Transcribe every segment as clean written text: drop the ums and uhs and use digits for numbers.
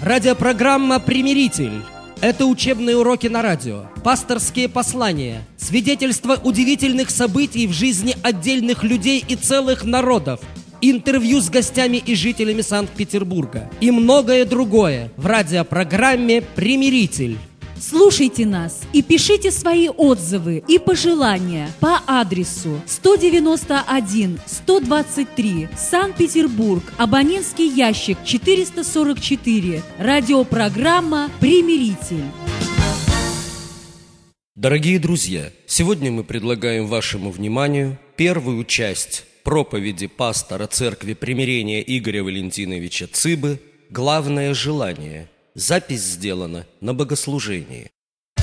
Радиопрограмма «Примиритель». Это учебные уроки на радио, пасторские послания, свидетельства удивительных событий в жизни отдельных людей и целых народов, интервью с гостями и жителями Санкт-Петербурга и многое другое в радиопрограмме «Примиритель». Слушайте нас и пишите свои отзывы и пожелания по адресу 191-123, Санкт-Петербург, абонентский ящик 444, радиопрограмма «Примиритель». Дорогие друзья, сегодня мы предлагаем вашему вниманию первую часть проповеди пастора Церкви Примирения Игоря Валентиновича Цыбы «Главное желание». Запись сделана на богослужении.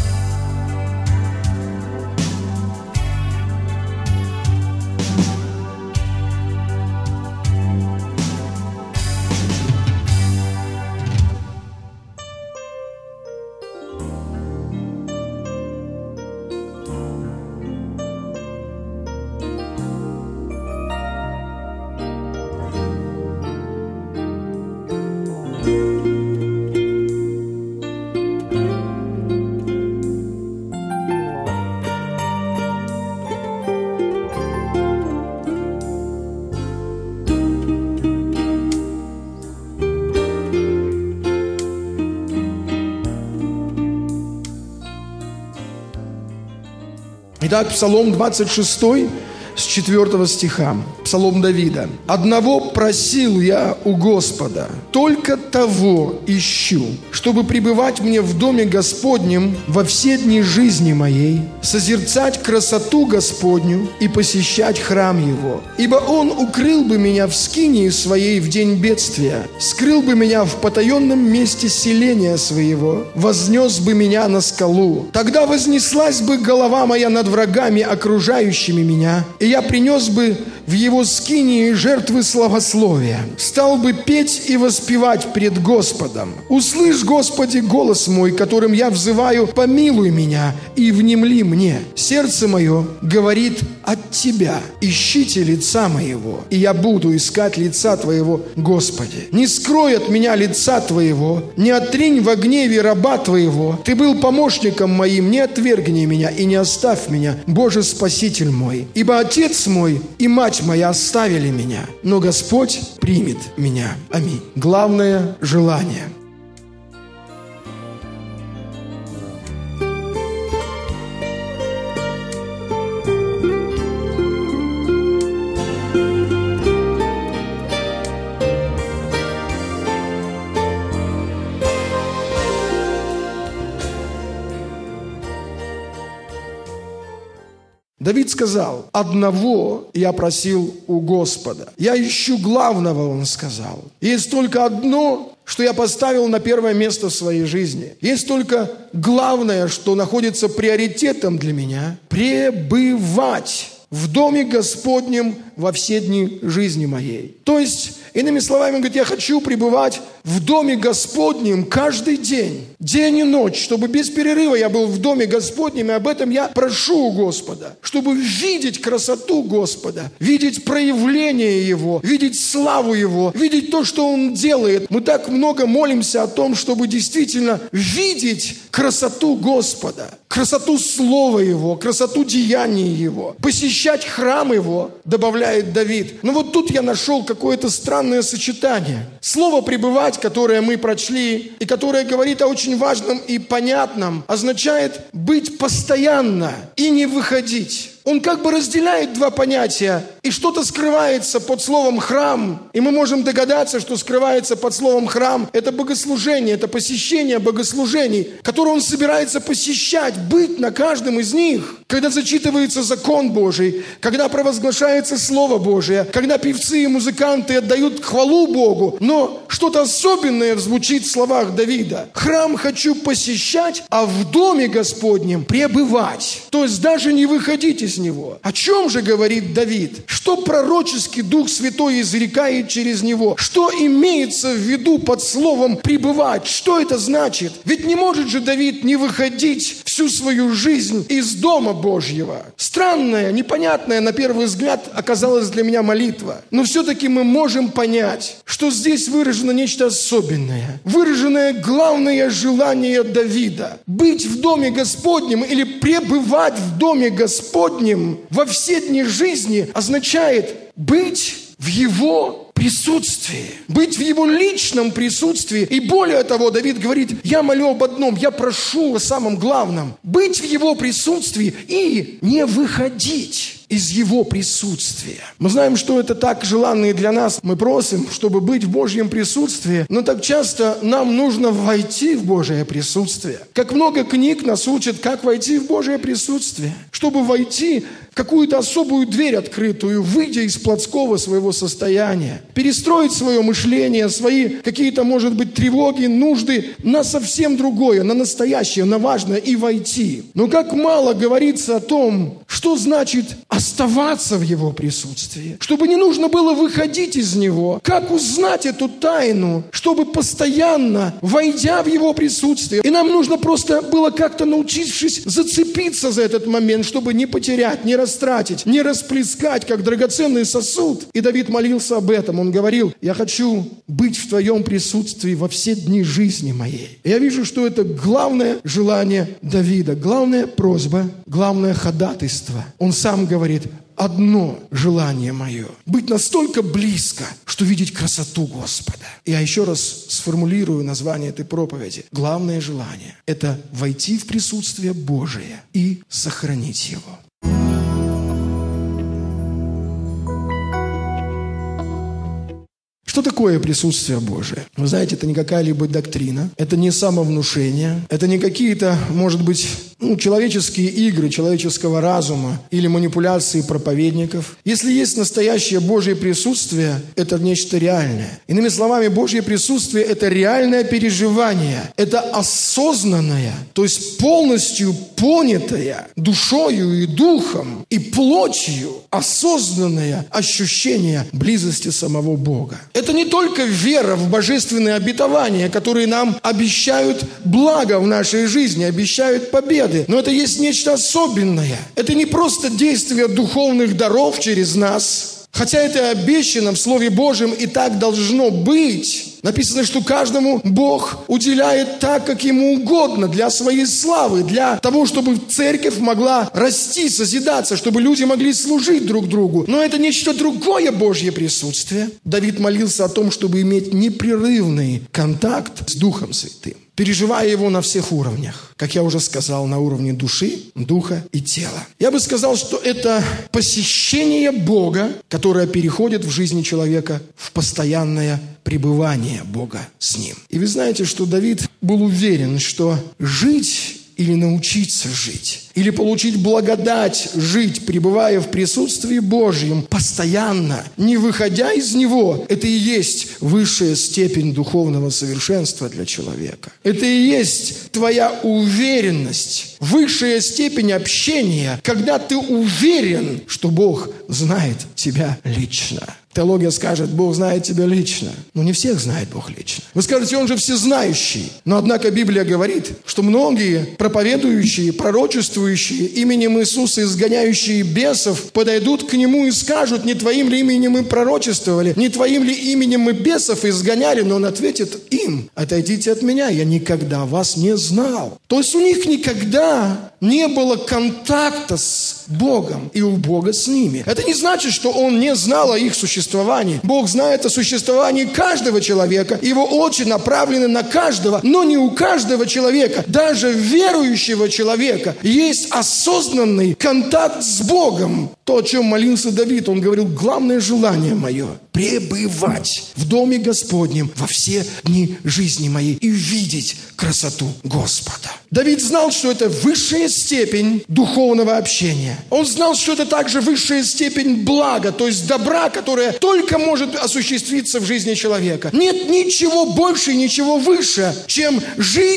Итак, Псалом 26, с 4 стиха, Псалом Давида. «Одного просил я у Господа, только того ищу, чтобы пребывать мне в доме Господнем во все дни жизни моей, созерцать красоту Господню и посещать храм Его. Ибо Он укрыл бы меня в скинии своей в день бедствия, скрыл бы меня в потаенном месте селения своего, вознес бы меня на скалу. Тогда вознеслась бы голова моя над врагами, окружающими меня, и я принес бы в его скинии жертвы славословия, стал бы петь и воспевать пред Господом. Услышь, Господи, голос мой, которым я взываю, помилуй меня и внемли мне. Сердце мое говорит от Тебя, ищите лица моего, и я буду искать лица Твоего, Господи. Не скрой от меня лица Твоего, не отринь во гневе раба Твоего. Ты был помощником моим, не отвергни меня и не оставь меня, Боже Спаситель мой. Ибо Отец мой и мать моя оставили меня, но Господь примет меня. Аминь. Главное желание. Давид сказал: «Одного я просил у Господа». Я ищу главного, он сказал. Есть только одно, что я поставил на первое место в своей жизни. Есть только главное, что находится приоритетом для меня – пребывать в доме Господнем во все дни жизни моей. То есть, иными словами, он говорит, я хочу пребывать в доме Господнем каждый день, день и ночь, чтобы без перерыва я был в доме Господнем, и об этом я прошу у Господа, чтобы видеть красоту Господа, видеть проявление Его, видеть славу Его, видеть то, что Он делает. Мы так много молимся о том, чтобы действительно видеть красоту Господа, красоту Слова Его, красоту деяний Его, посещать храм Его, добавляет Давид. Но вот тут я нашел какое-то странное сочетание. Слово «пребывать», которое мы прочли, и которое говорит о очень важном и понятном, означает быть постоянно и не выходить. Он как бы разделяет два понятия, и что-то скрывается под словом «храм», и мы можем догадаться, что скрывается под словом «храм» – это богослужение, это посещение богослужений, которые он собирается посещать, быть на каждом из них, когда зачитывается закон Божий, когда провозглашается Слово Божие, когда певцы и музыканты отдают хвалу Богу, но что-то особенное звучит в словах Давида. «Храм хочу посещать, а в доме Господнем пребывать». То есть даже не выходить из него. О чем же говорит Давид? Что пророческий Дух Святой изрекает через него? Что имеется в виду под словом «пребывать»? Что это значит? Ведь не может же Давид не выходить в всю свою жизнь из Дома Божьего. Странная, непонятная на первый взгляд оказалась для меня молитва. Но все-таки мы можем понять, что здесь выражено нечто особенное. Выраженное главное желание Давида. Быть в Доме Господнем или пребывать в Доме Господнем во все дни жизни означает быть в Его присутствии, быть в Его личном присутствии. И более того, Давид говорит: я молю об одном, я прошу о самом главном. Быть в Его присутствии и не выходить из Его присутствия. Мы знаем, что это так желанно и для нас. Мы просим, чтобы быть в Божьем присутствии, но так часто нам нужно войти в Божие присутствие. Как много книг нас учат, как войти в Божие присутствие. Чтобы войти в какую-то особую дверь открытую, выйдя из плотского своего состояния, перестроить свое мышление, свои какие-то, может быть, тревоги, нужды на совсем другое, на настоящее, на важное и войти. Но как мало говорится о том, что значит оставаться в Его присутствии, чтобы не нужно было выходить из Него. Как узнать эту тайну, чтобы постоянно, войдя в Его присутствие, и нам нужно просто было как-то, научившись зацепиться за этот момент, чтобы не потерять, не растратить, не расплескать, как драгоценный сосуд. И Давид молился об этом. Он говорил: я хочу быть в Твоем присутствии во все дни жизни моей. И я вижу, что это главное желание Давида, главная просьба, главное ходатайство. Он сам говорит: одно желание мое – быть настолько близко, что видеть красоту Господа. Я еще раз сформулирую название этой проповеди. Главное желание – это войти в присутствие Божие и сохранить его. Что такое присутствие Божие? Вы знаете, это не какая-либо доктрина, это не самовнушение, это не какие-то, может быть, человеческие игры человеческого разума или манипуляции проповедников. Если есть настоящее Божье присутствие, это нечто реальное. Иными словами, Божье присутствие – это реальное переживание, это осознанное, то есть полностью понятое душою и духом и плотью осознанное ощущение близости самого Бога. Это не только вера в божественные обетования, которые нам обещают благо в нашей жизни, обещают победы, но это есть нечто особенное. Это не просто действие духовных даров через нас, хотя это обещано в Слове Божьем и так должно быть. Написано, что каждому Бог уделяет так, как Ему угодно, для своей славы, для того, чтобы церковь могла расти, созидаться, чтобы люди могли служить друг другу. Но это нечто другое Божье присутствие. Давид молился о том, чтобы иметь непрерывный контакт с Духом Святым, переживая его на всех уровнях. Как я уже сказал, на уровне души, духа и тела. Я бы сказал, что это посещение Бога, которое переходит в жизни человека в постоянное пребывание Бога с ним. И вы знаете, что Давид был уверен, что жить или научиться жить, или получить благодать жить, пребывая в присутствии Божьем постоянно, не выходя из него, это и есть высшая степень духовного совершенства для человека. Это и есть твоя уверенность, высшая степень общения, когда ты уверен, что Бог знает тебя лично. Теология скажет: Бог знает тебя лично. Но не всех знает Бог лично. Вы скажете: Он же всезнающий. Но однако Библия говорит, что многие проповедующие, пророчествующие, именем Иисуса изгоняющие бесов подойдут к Нему и скажут: не Твоим ли именем мы пророчествовали, не Твоим ли именем мы бесов изгоняли? Но Он ответит им: отойдите от меня, я никогда вас не знал. То есть у них никогда не было контакта с Богом и у Бога с ними. Это не значит, что Он не знал о их существовании. Бог знает о существовании каждого человека. Его очи направлены на каждого, но не у каждого человека, даже верующего человека, есть осознанный контакт с Богом. То, о чем молился Давид, он говорил: главное желание мое – пребывать в Доме Господнем во все дни жизни моей и видеть красоту Господа. Давид знал, что это высшая степень духовного общения. Он знал, что это также высшая степень блага, то есть добра, которое только может осуществиться в жизни человека. Нет ничего больше, ничего выше, чем жить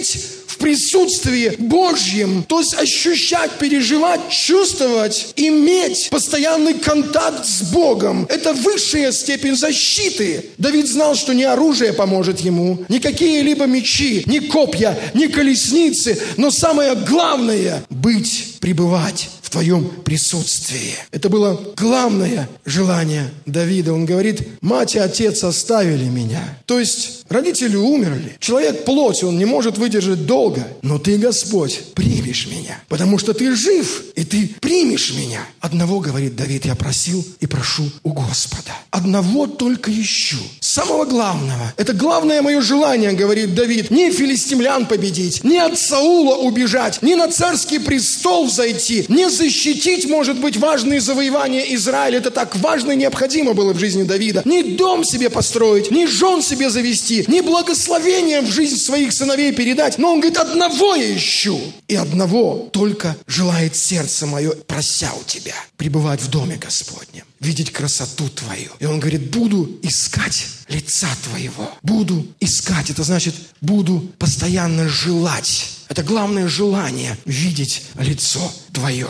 в присутствии Божьем, то есть ощущать, переживать, чувствовать, иметь постоянный контакт с Богом. Это высшая степень защиты. Давид знал, что ни оружие поможет ему, ни какие-либо мечи, ни копья, ни колесницы, но самое главное – пребывать в твоем присутствии. Это было главное желание Давида. Он говорит: мать и отец оставили меня. То есть родители умерли. Человек плоть, он не может выдержать долго. Но ты, Господь, примешь меня, потому что ты жив, и ты примешь меня. Одного, говорит Давид, я просил и прошу у Господа. Одного только ищу. Самого главного. Это главное мое желание, говорит Давид. Не филистимлян победить, не от Саула убежать, не на царский престол взойти, не защитить, может быть, важные завоевания Израиля. Это так важно и необходимо было в жизни Давида. Не дом себе построить, не жен себе завести, не благословение в жизнь своих сыновей передать. Но он говорит: одного я ищу. И одного только желает сердце мое, прося у тебя, пребывать в доме Господнем, видеть красоту твою. И он говорит: буду искать лица твоего. Буду искать. Это значит, буду постоянно желать. Это главное желание – видеть лицо твое.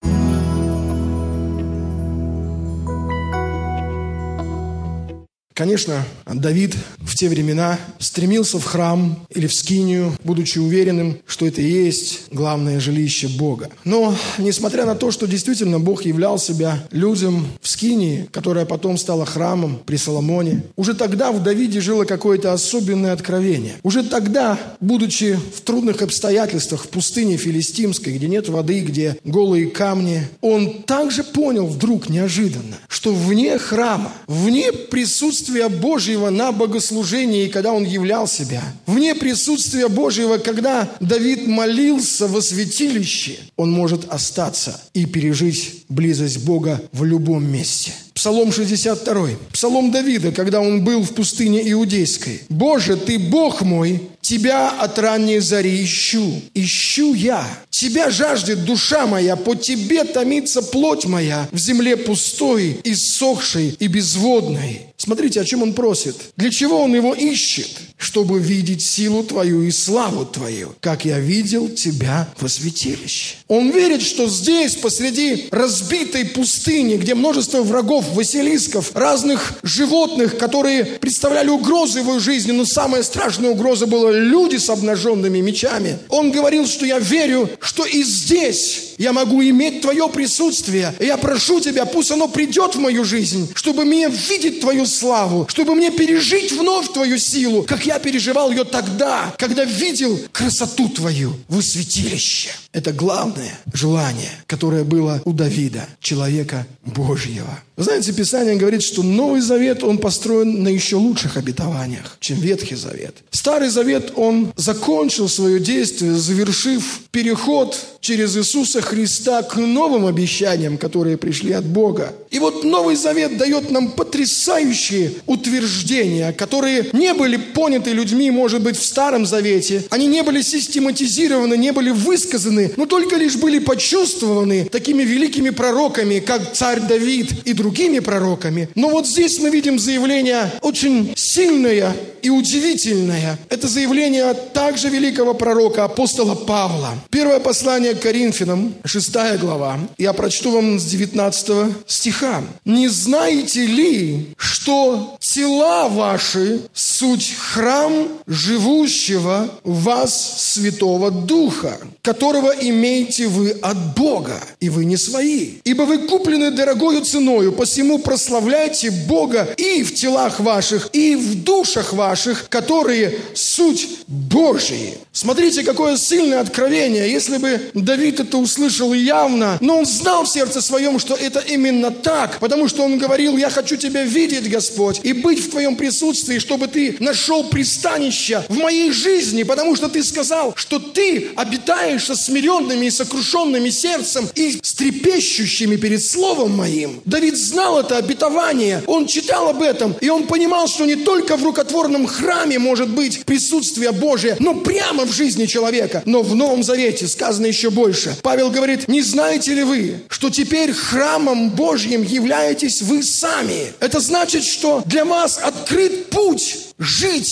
Конечно, Давид в те времена стремился в храм или в скинию, будучи уверенным, что это и есть главное жилище Бога. Но, несмотря на то, что действительно Бог являл себя людям в скинии, которая потом стала храмом при Соломоне, уже тогда в Давиде жило какое-то особенное откровение. Уже тогда, будучи в трудных обстоятельствах в пустыне филистимской, где нет воды, где голые камни, он также понял вдруг неожиданно, что вне храма, вне присутствия Божьего на богослужении, когда он являл себя, вне присутствия Божьего, когда Давид молился во святилище, он может остаться и пережить близость Бога в любом месте. Псалом 62. Псалом Давида, когда он был в пустыне Иудейской. «Боже, Ты Бог мой, Тебя от ранней зари ищу. Ищу я. Тебя жаждет душа моя, по Тебе томится плоть моя в земле пустой, иссохшей и безводной». Смотрите, о чем он просит. Для чего он его ищет? Чтобы видеть силу Твою и славу Твою, как я видел Тебя во святилище. Он верит, что здесь, посреди разбитой пустыни, где множество врагов, василисков, разных животных, которые представляли угрозу его жизни, но самая страшная угроза была люди с обнаженными мечами. Он говорил, что я верю, что и здесь я могу иметь Твое присутствие. И я прошу Тебя, пусть оно придет в мою жизнь, чтобы мне видеть Твою славу, чтобы мне пережить вновь Твою силу, как я переживал ее тогда, когда видел красоту Твою во святилище. Это главное желание, которое было у Давида, человека Божьего. Вы знаете, Писание говорит, что Новый Завет, он построен на еще лучших обетованиях, чем Ветхий Завет. Старый Завет, он закончил свое действие, завершив переход через Иисуса Христа к новым обещаниям, которые пришли от Бога. И вот Новый Завет дает нам потрясающие утверждения, которые не были поняты людьми, может быть, в Старом Завете. Они не были систематизированы, не были высказаны, но только лишь были почувствованы такими великими пророками, как царь Давид и другими пророками. Но вот здесь мы видим заявление очень сильное и удивительное. Это заявление также великого пророка, апостола Павла. Первое послание к Коринфянам, 6 глава. Я прочту вам с 19 стиха. «Не знаете ли, что тела ваши суть храм живущего в вас Святого Духа, которого имеете вы от Бога, и вы не свои? Ибо вы куплены дорогою ценою, посему прославляйте Бога и в телах ваших, и в душах ваших, которые суть Божьи». Смотрите, какое сильное откровение. Если бы Давид это услышал явно, но он знал в сердце своем, что это именно так, потому что он говорил: «Я хочу Тебя видеть, Господь, и быть в Твоем присутствии, чтобы Ты нашел пристанище в моей жизни, потому что Ты сказал, что Ты обитаешь со смиренными и сокрушенными сердцем и с трепещущими перед Словом Моим». Давид знал это обетование, он читал об этом, и он понимал, что не только в рукотворном храме может быть присутствие Божие, но прямо в жизни человека. Но в Новом Завете сказано еще больше. Павел говорит: «Не знаете ли вы, что теперь храмом Божьим являетесь вы сами?» Это значит, что для вас открыт путь жить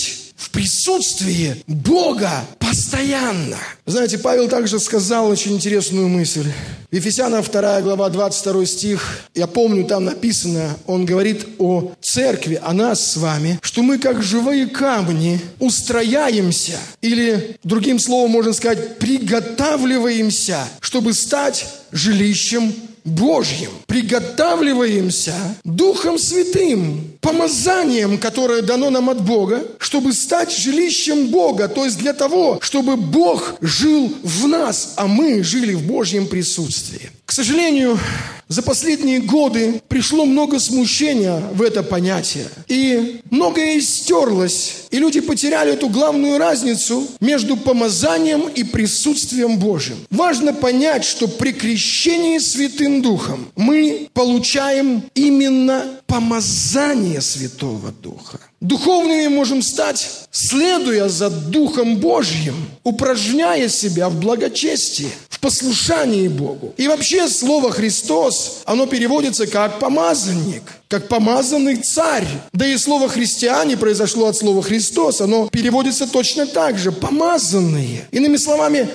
в присутствии Бога постоянно. Знаете, Павел также сказал очень интересную мысль. В Ефесянам 2 глава 22 стих, я помню, там написано, он говорит о церкви, о нас с вами, что мы как живые камни устрояемся, или, другим словом можно сказать, приготавливаемся, чтобы стать жилищем Божьим. Приготавливаемся Духом Святым, помазанием, которое дано нам от Бога, чтобы стать жилищем Бога, то есть для того, чтобы Бог жил в нас, а мы жили в Божьем присутствии. К сожалению, за последние годы пришло много смущения в это понятие. И многое стерлось. И люди потеряли эту главную разницу между помазанием и присутствием Божьим. Важно понять, что при крещении Святым Духом мы получаем именно помазание Святого Духа. Духовными можем стать, следуя за Духом Божьим, упражняя себя в благочестии, в послушании Богу. И вообще слово «Христос», оно переводится как «помазанник», как «помазанный царь». Да и слово «христиане» произошло от слова «Христос», оно переводится точно так же «помазанные». Иными словами,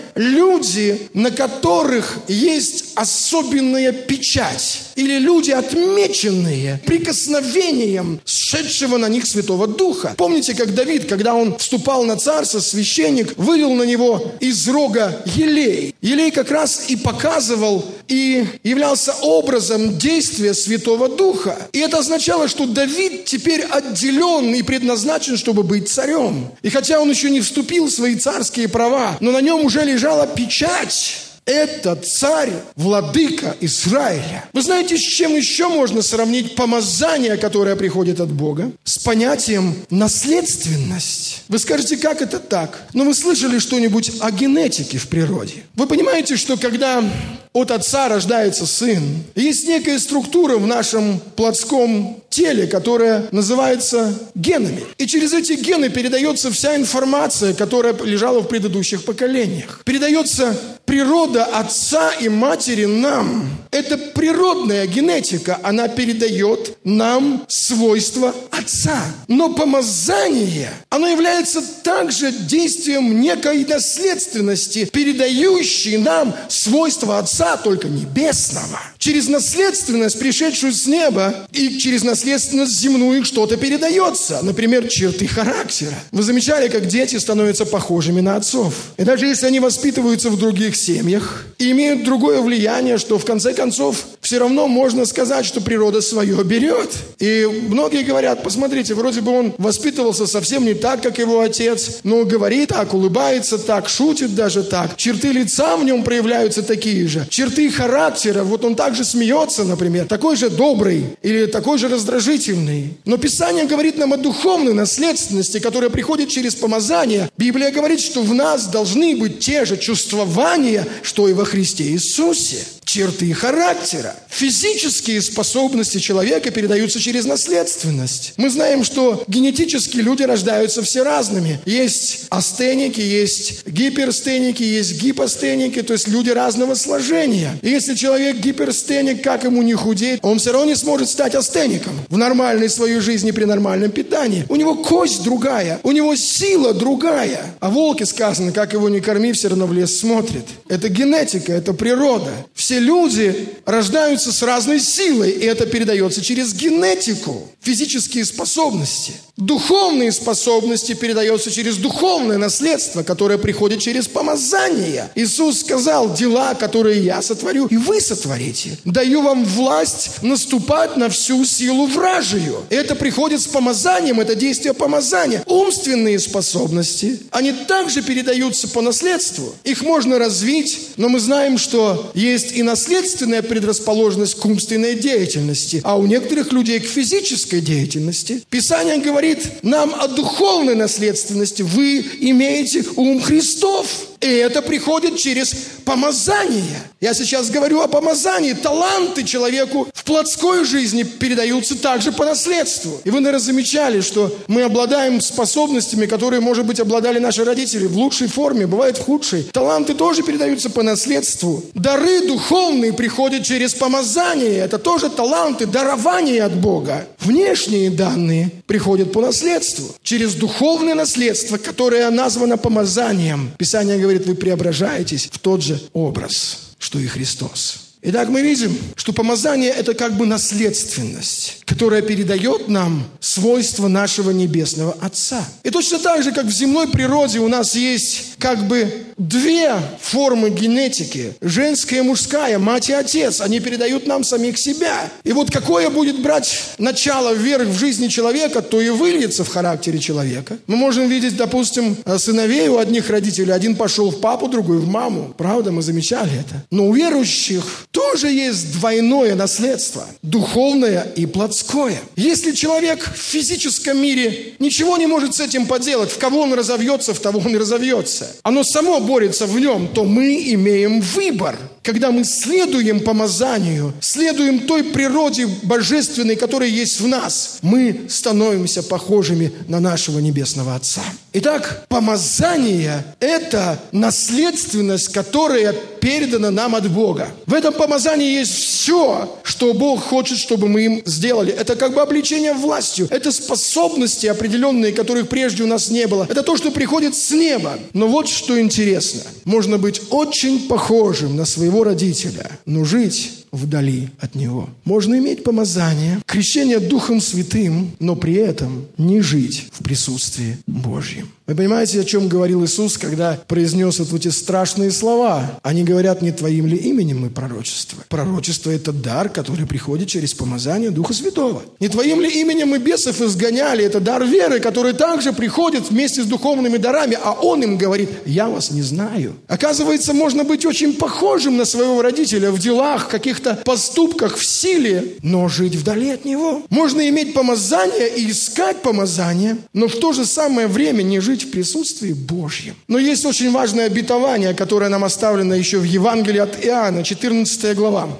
люди, на которых есть особенная печать, или люди, отмеченные прикосновением сшедшего на них Святого Духа. Помните, как Давид, когда он вступал на царство, священник вылил на него из рога елей. Елей как раз и показывал, и являлся образом действия Святого Духа. И это означало, что Давид теперь отделен и предназначен, чтобы быть царем. И хотя он еще не вступил в свои царские права, но на нем уже лежала печать. Это царь, владыка Израиля. Вы знаете, с чем еще можно сравнить помазание, которое приходит от Бога? С понятием наследственность. Вы скажете, как это так? Но вы слышали что-нибудь о генетике в природе? Вы понимаете, что когда от отца рождается сын, есть некая структура в нашем плотском теле, которая называется генами. И через эти гены передается вся информация, которая лежала в предыдущих поколениях. Передается природа отца и матери нам. Это природная генетика. Она передает нам свойства отца. Но помазание, оно является также действием некой наследственности, передающей нам свойства отца, только небесного. Через наследственность, пришедшую с неба, и через наследственность земную что-то передается. Например, черты характера. Вы замечали, как дети становятся похожими на отцов? И даже если они воспитываются в других семьях и имеют другое влияние, что в конце концов все равно можно сказать, что природа свое берет. И многие говорят, посмотрите, вроде бы он воспитывался совсем не так, как его отец, но говорит так, улыбается так, шутит даже так. Черты лица в нем проявляются такие же. Черты характера, вот он также смеется, например, такой же добрый или такой же раздражительный. Но Писание говорит нам о духовной наследственности, которая приходит через помазание. Библия говорит, что в нас должны быть те же чувствования, что и во Христе Иисусе. Черты характера. Физические способности человека передаются через наследственность. Мы знаем, что генетически люди рождаются все разными. Есть астеники, есть гиперстеники, есть гипостеники, то есть люди разного сложения. И если человек гиперстеник, как ему не худеть, он все равно не сможет стать астеником в нормальной своей жизни при нормальном питании. У него кость другая, у него сила другая. О волке сказано, как его не корми, все равно в лес смотрит. Это генетика, это природа. Все люди рождаются с разной силой, и это передается через генетику. Физические способности. Духовные способности передаются через духовное наследство, которое приходит через помазание. Иисус сказал, дела, которые я сотворю, и вы сотворите. Даю вам власть наступать на всю силу вражию. Это приходит с помазанием, это действие помазания. Умственные способности, они также передаются по наследству. Их можно развить, но мы знаем, что есть и наследственная предрасположенность к умственной деятельности, а у некоторых людей к физической деятельности. Писание говорит нам о духовной наследственности. Вы имеете ум Христов. И это приходит через помазание. Я сейчас говорю о помазании. Таланты человеку в плотской жизни передаются также по наследству. И вы, наверное, замечали, что мы обладаем способностями, которые, может быть, обладали наши родители в лучшей форме, бывает в худшей. Таланты тоже передаются по наследству. Дары духовные приходят через помазание. Это тоже таланты, дарования от Бога. Внешние данные приходят по наследству. Через духовное наследство, которое названо помазанием. Писание говорит, вы преображаетесь в тот же образ, что и Христос. Итак, мы видим, что помазание – это как бы наследственность, которая передает нам свойства нашего Небесного Отца. И точно так же, как в земной природе у нас есть как бы две формы генетики – женская и мужская, мать и отец. Они передают нам самих себя. И вот какое будет брать начало вверх в жизни человека, то и выльется в характере человека. Мы можем видеть, допустим, сыновей у одних родителей. Один пошел в папу, другой в маму. Правда, мы замечали это. Но у верующих тоже есть двойное наследство, духовное и плотское. Если человек в физическом мире ничего не может с этим поделать, в кого он разовьется, в того он и разовьется, оно само борется в нем, то мы имеем выбор. Когда мы следуем помазанию, следуем той природе божественной, которая есть в нас, мы становимся похожими на нашего Небесного Отца. Итак, помазание – это наследственность, которая передана нам от Бога. В этом помазании есть все, что Бог хочет, чтобы мы им сделали. Это как бы облечение властью. Это способности определенные, которых прежде у нас не было. Это то, что приходит с неба. Но вот что интересно. Можно быть очень похожим на своего родителя, но жить вдали от него. Можно иметь помазание, крещение Духом Святым, но при этом не жить в присутствии Божьем. Вы понимаете, о чем говорил Иисус, когда произнес вот эти страшные слова? Они говорят, не твоим ли именем мы пророчествуем? Пророчество – это дар, который приходит через помазание Духа Святого. Не твоим ли именем мы бесов изгоняли? Это дар веры, который также приходит вместе с духовными дарами, а Он им говорит, я вас не знаю. Оказывается, можно быть очень похожим на своего родителя в делах, каких-то поступках, в силе, но жить вдали от Него. Можно иметь помазание и искать помазание, но в то же самое время не жить в присутствии Божьем. Но есть очень важное обетование, которое нам оставлено еще в Евангелии от Иоанна, 14 глава,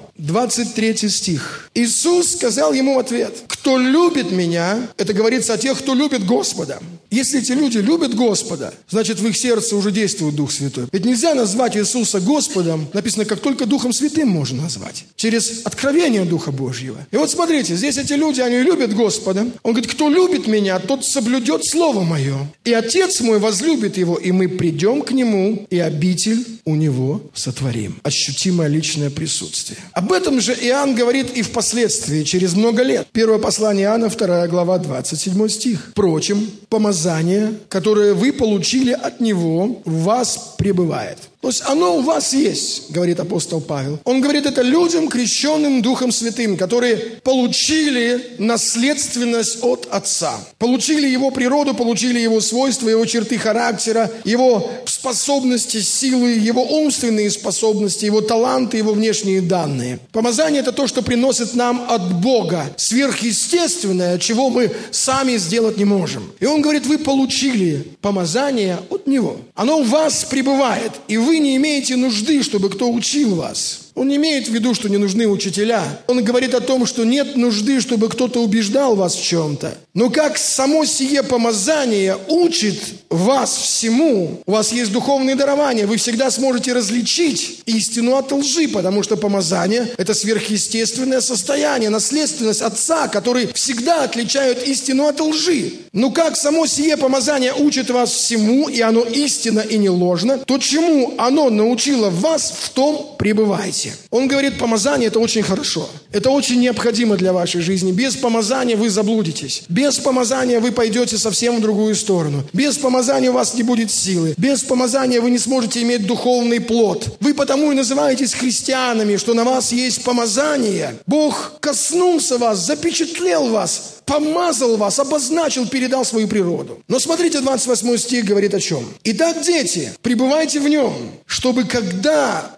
23 стих. Иисус сказал ему в ответ, кто любит меня, это говорится о тех, кто любит Господа. Если эти люди любят Господа, значит в их сердце уже действует Дух Святой. Ведь нельзя назвать Иисуса Господом, написано, как только Духом Святым можно назвать, через откровение Духа Божьего. И вот смотрите, здесь эти люди, они любят Господа. Он говорит, кто любит меня, тот соблюдет Слово Мое. И Отец мой возлюбит его, и мы придем к Нему, и обитель у Него сотворим. Ощутимое личное присутствие. Об этом же Иоанн говорит и впоследствии, через много лет. Первое послание Иоанна, 2 глава, 27 стих. Впрочем, помазание, которое вы получили от Него, в вас пребывает. То есть оно у вас есть, говорит апостол Павел. Он говорит это людям, крещенным Духом Святым, которые получили наследственность от Отца. Получили Его природу, получили Его свойства, Его черты характера, Его способности, силы, Его умственные способности, Его таланты, Его внешние данные. Помазание – это то, что приносит нам от Бога сверхъестественное, чего мы сами сделать не можем. И он говорит, вы получили помазание от Него. Оно у вас пребывает, и вы не имеете нужды, чтобы кто учил вас. Он не имеет в виду, что не нужны учителя. Он говорит о том, что нет нужды, чтобы кто-то убеждал вас в чем-то. Но как само сие помазание учит вас всему, у вас есть духовные дарования, вы всегда сможете различить истину от лжи, потому что помазание – это сверхъестественное состояние, наследственность Отца, который всегда отличает истину от лжи. Но как само сие помазание учит вас всему, и оно истинно и не ложно, то чему оно научило вас, в том пребывайте. Он говорит, помазание – это очень хорошо. Это очень необходимо для вашей жизни. Без помазания вы заблудитесь. Без помазания вы пойдете совсем в другую сторону. Без помазания у вас не будет силы. Без помазания вы не сможете иметь духовный плод. Вы потому и называетесь христианами, что на вас есть помазание. Бог коснулся вас, запечатлел вас, помазал вас, обозначил, передал свою природу. Но смотрите, 28 стих говорит о чем. «Итак, дети, пребывайте в Нем, чтобы, когда Он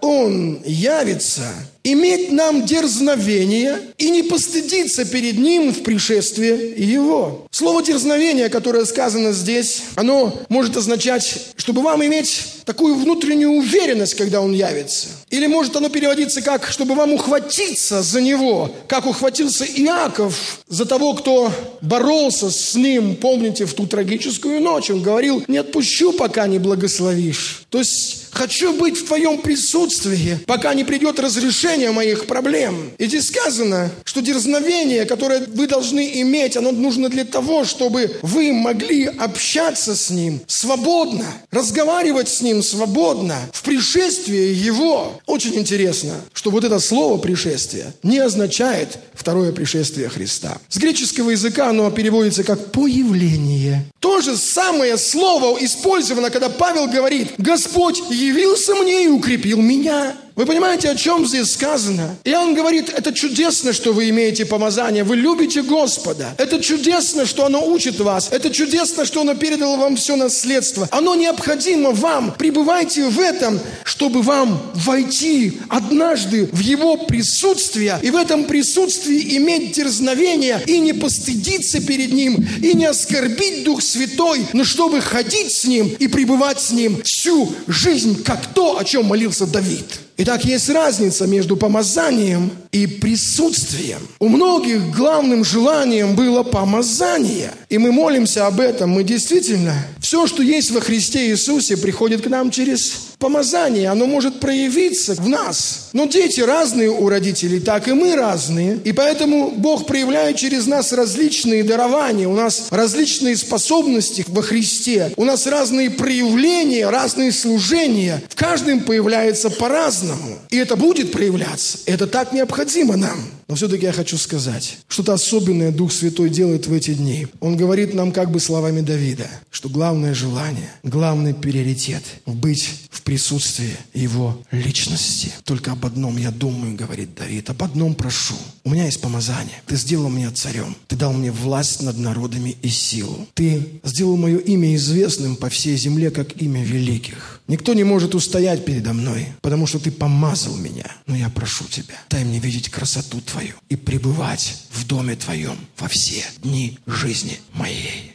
Он явится, иметь нам дерзновение и не постыдиться перед Ним в пришествии Его. Слово «дерзновение», которое сказано здесь, оно может означать, чтобы вам иметь такую внутреннюю уверенность, когда Он явится. Или может оно переводиться как, чтобы вам ухватиться за Него, как ухватился Иаков за того, кто боролся с Ним, помните, в ту трагическую ночь. Он говорил: не отпущу, пока не благословишь. То есть хочу быть в Твоем присутствии, пока не придет разрешение моих проблем. И здесь сказано, что дерзновение, которое вы должны иметь, оно нужно для того, чтобы вы могли общаться с Ним свободно, разговаривать с Ним свободно в пришествии Его. Очень интересно, что вот это слово «пришествие» не означает второе пришествие Христа. С греческого языка оно переводится как «появление». То же самое слово использовано, когда Павел говорит: «Господь явился мне и укрепил меня». Вы понимаете, о чем здесь сказано? И он говорит: это чудесно, что вы имеете помазание, вы любите Господа. Это чудесно, что оно учит вас. Это чудесно, что оно передало вам все наследство. Оно необходимо вам. Пребывайте в этом, чтобы вам войти однажды в Его присутствие, и в этом присутствии иметь дерзновение, и не постыдиться перед Ним, и не оскорбить Дух Святой, но чтобы ходить с Ним и пребывать с Ним всю жизнь, как то, о чем молился Давид. Итак, есть разница между помазанием и присутствием. У многих главным желанием было помазание. И мы молимся об этом. Мы действительно, все, что есть во Христе Иисусе, приходит к нам через помазание. Оно может проявиться в нас. Но дети разные у родителей, так и мы разные. И поэтому Бог проявляет через нас различные дарования. У нас различные способности во Христе. У нас разные проявления, разные служения. В каждом появляется по-разному. И это будет проявляться. Это так необходимо нам. Но все-таки я хочу сказать, что-то особенное Дух Святой делает в эти дни. Он говорит нам как бы словами Давида, что главное желание, главный приоритет – быть в присутствии Его личности. Только об одном я думаю, говорит Давид, об одном прошу. У меня есть помазание. Ты сделал меня царем. Ты дал мне власть над народами и силу. Ты сделал мое имя известным по всей земле, как имя великих. Никто не может устоять передо мной, потому что Ты помазал меня. Но я прошу Тебя, дай мне видеть красоту Твою и пребывать в доме Твоем во все дни жизни моей.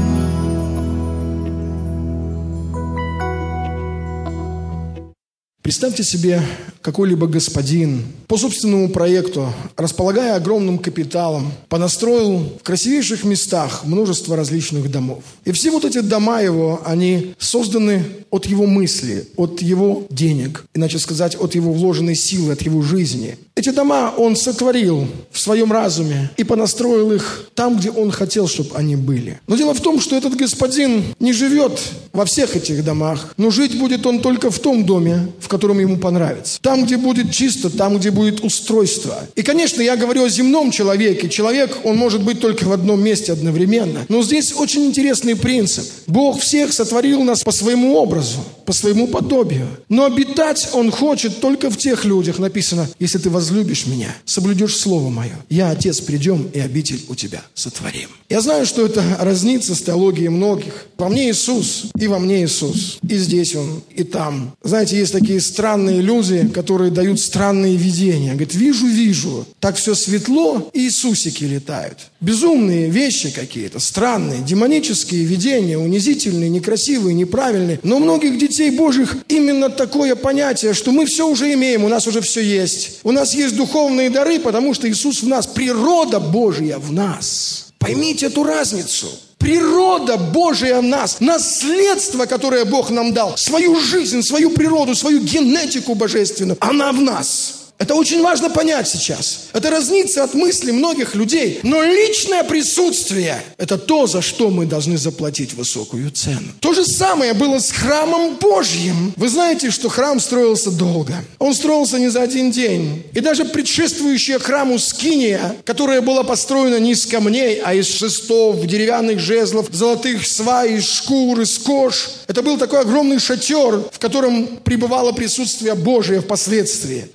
Представьте себе, какой-либо господин по собственному проекту, располагая огромным капиталом, понастроил в красивейших местах множество различных домов. И все вот эти дома его, они созданы от его мысли, от его денег, иначе сказать, от его вложенной силы, от его жизни. Эти дома он сотворил в своем разуме и понастроил их там, где он хотел, чтобы они были. Но дело в том, что этот господин не живет во всех этих домах, но жить будет он только в том доме, в котором ему понравится. Там, где будет чисто, там, где будет устройство. И, конечно, я говорю о земном человеке. Человек, он может быть только в одном месте одновременно. Но здесь очень интересный принцип. Бог всех сотворил нас по своему образу, по своему подобию. Но обитать Он хочет только в тех людях. Написано: если ты возлюбишь меня, соблюдешь слово мое, я, Отец, придем и обитель у тебя сотворим. Я знаю, что это разнится с теологией многих. Во мне Иисус, и во мне Иисус. И здесь Он, и там. Знаете, есть такие странные люди, которые дают странные видения. Говорят: вижу, так все светло, и Иисусики летают. Безумные вещи какие-то, странные, демонические видения, унизительные, некрасивые, неправильные. Но у многих детей Божьих именно такое понятие, что мы все уже имеем, у нас уже все есть. У нас есть духовные дары, потому что Иисус в нас, природа Божья в нас. Поймите эту разницу. Природа Божия в нас, наследство, которое Бог нам дал, свою жизнь, свою природу, свою генетику божественную, она в нас. Это очень важно понять сейчас. Это разнится от мыслей многих людей. Но личное присутствие – это то, за что мы должны заплатить высокую цену. То же самое было с храмом Божьим. Вы знаете, что храм строился долго. Он строился не за один день. И даже предшествующая храму скиния, которая была построена не из камней, а из шестов, деревянных жезлов, золотых свай, из шкур, из кож. Это был такой огромный шатер, в котором пребывало присутствие Божие впоследствии. Но прежде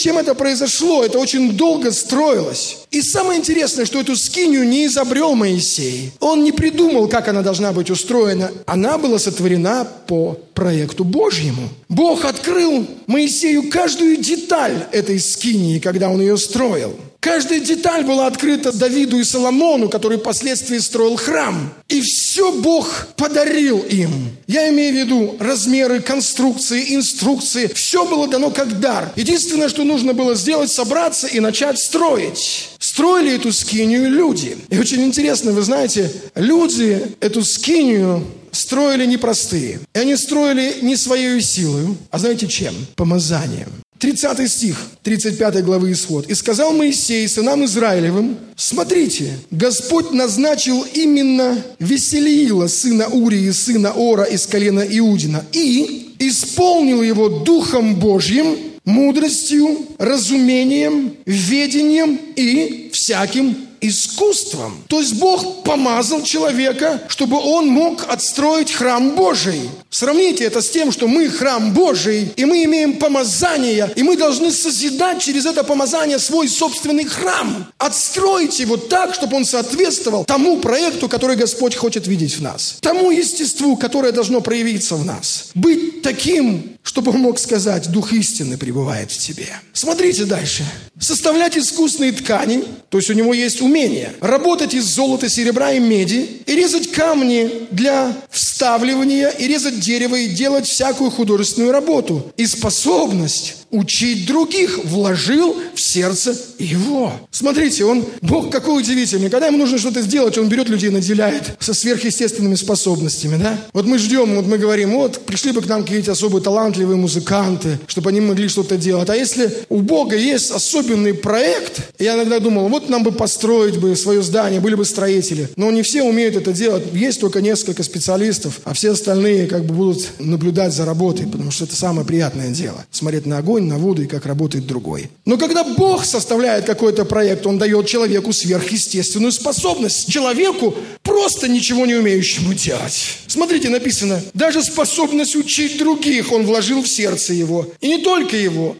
чем это произошло, это очень долго строилось. И самое интересное, что эту скинию не изобрел Моисей. Он не придумал, как она должна быть устроена. Она была сотворена по проекту Божьему. Бог открыл Моисею каждую деталь этой скинии, когда он ее строил. Каждая деталь была открыта Давиду и Соломону, который впоследствии строил храм. И все Бог подарил им. Я имею в виду размеры, конструкции, инструкции. Все было дано как дар. Единственное, что нужно было сделать, собраться и начать строить. Строили эту скинию люди. И очень интересно, вы знаете, люди эту скинию строили непростые. И они строили не своей силой, а знаете чем? Помазанием. 30 стих 35 главы Исход. «И сказал Моисей сынам Израилевым: смотрите, Господь назначил именно Веселиила, сына Урии, сына Ора из колена Иудина, и исполнил его Духом Божьим, мудростью, разумением, ведением и всяким искусством». То есть Бог помазал человека, чтобы он мог отстроить храм Божий. Сравните это с тем, что мы храм Божий, и мы имеем помазание, и мы должны созидать через это помазание свой собственный храм. Отстроить его так, чтобы он соответствовал тому проекту, который Господь хочет видеть в нас. Тому естеству, которое должно проявиться в нас. Быть таким, чтобы он мог сказать: «Дух истины пребывает в тебе». Смотрите дальше. Составлять искусные ткани, то есть у него есть умение. Работать из золота, серебра и меди, и резать камни для вставливания, и резать дерево, и делать всякую художественную работу. И способность учить других вложил в сердце его. Смотрите, Бог какой удивительный. Когда ему нужно что-то сделать, он берет людей и наделяет со сверхъестественными способностями, да? Вот мы ждем, вот мы говорим: вот пришли бы к нам какие-то особые талантливые музыканты, чтобы они могли что-то делать. А если у Бога есть особенный проект, я иногда думал, вот нам бы построить бы свое здание, были бы строители. Но не все умеют это делать. Есть только несколько специалистов, а все остальные как бы будут наблюдать за работой, потому что это самое приятное дело. Смотреть на огонь, на воду и как работает другой. Но когда Бог составляет какой-то проект, Он дает человеку сверхъестественную способность. Человеку, просто ничего не умеющему делать. Смотрите, написано: даже способность учить других Он вложил в сердце его. И не только его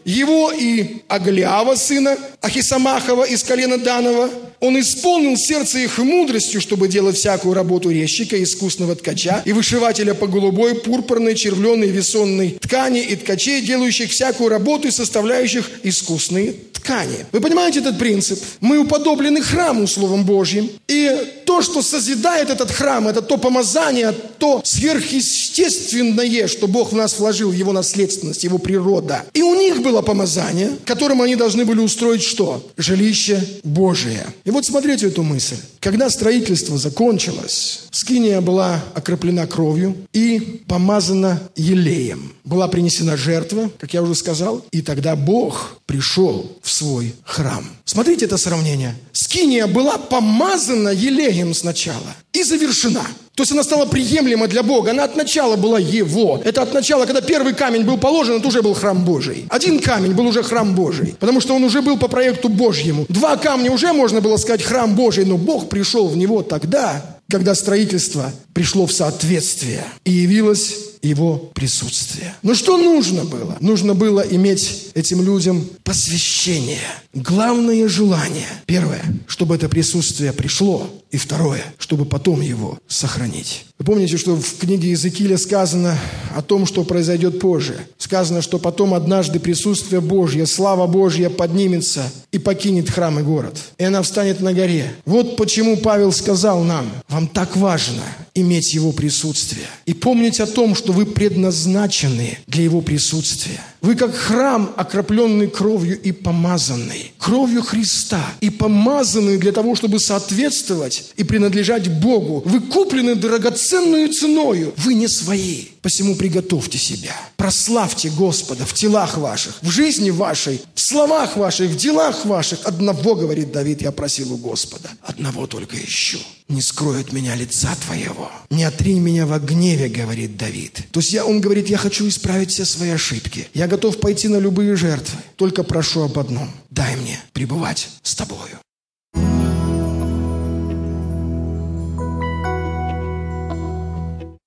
и Аглиава, сына Ахисамахова из колена Данова. Он исполнил сердце их мудростью, чтобы делать всякую работу резчика, искусного ткача и вышивателя по голубой, пурпурной, червленой, весонной ткани и ткачей, делающих всякую работу и составляющих искусные ткани. Вы понимаете этот принцип? Мы уподоблены храму Словом Божьим. И то, что созидает этот храм, это то помазание, то сверхъестественное, что Бог в нас вложил, Его наследственность, Его природа. И у них было помазание, которым они должны были устроить что? Жилище Божие. И вот смотрите эту мысль. Когда строительство закончилось, скиния была окроплена кровью и помазана елеем. Была принесена жертва, как я уже сказал, и тогда Бог пришел в свой храм. Смотрите это сравнение. Скиния была помазана елеем сначала и завершена. То есть она стала приемлема для Бога. Она от начала была Его. Это от начала, когда первый камень был положен, это уже был храм Божий. Один камень был уже храм Божий, потому что он уже был по проекту Божьему. 2 камня уже можно было сказать храм Божий, но Бог пришел в него тогда, когда строительство пришло в соответствие и явилось Его присутствие. Но что нужно было? Нужно было иметь этим людям посвящение. Главное желание. Первое, чтобы это присутствие пришло. И второе, чтобы потом его сохранить. Вы помните, что в книге Иезекииля сказано о том, что произойдет позже. Сказано, что потом однажды присутствие Божье, слава Божья поднимется и покинет храм и город. И она встанет на горе. Вот почему Павел сказал нам: вам так важно иметь Его присутствие. И помнить о том, что вы предназначены для Его присутствия. Вы как храм, окропленный кровью и помазанный. Кровью Христа. И помазанный для того, чтобы соответствовать и принадлежать Богу. Вы куплены драгоценную ценою. Вы не свои. Посему приготовьте себя. Прославьте Господа в телах ваших, в жизни вашей, в словах ваших, в делах ваших. Одного, говорит Давид, я просил у Господа. Одного только ищу. Не скрой от меня лица твоего. Не отринь меня во гневе, говорит Давид. То есть он говорит: я хочу исправить все свои ошибки. Я готов пойти на любые жертвы. Только прошу об одном: дай мне пребывать с тобою. В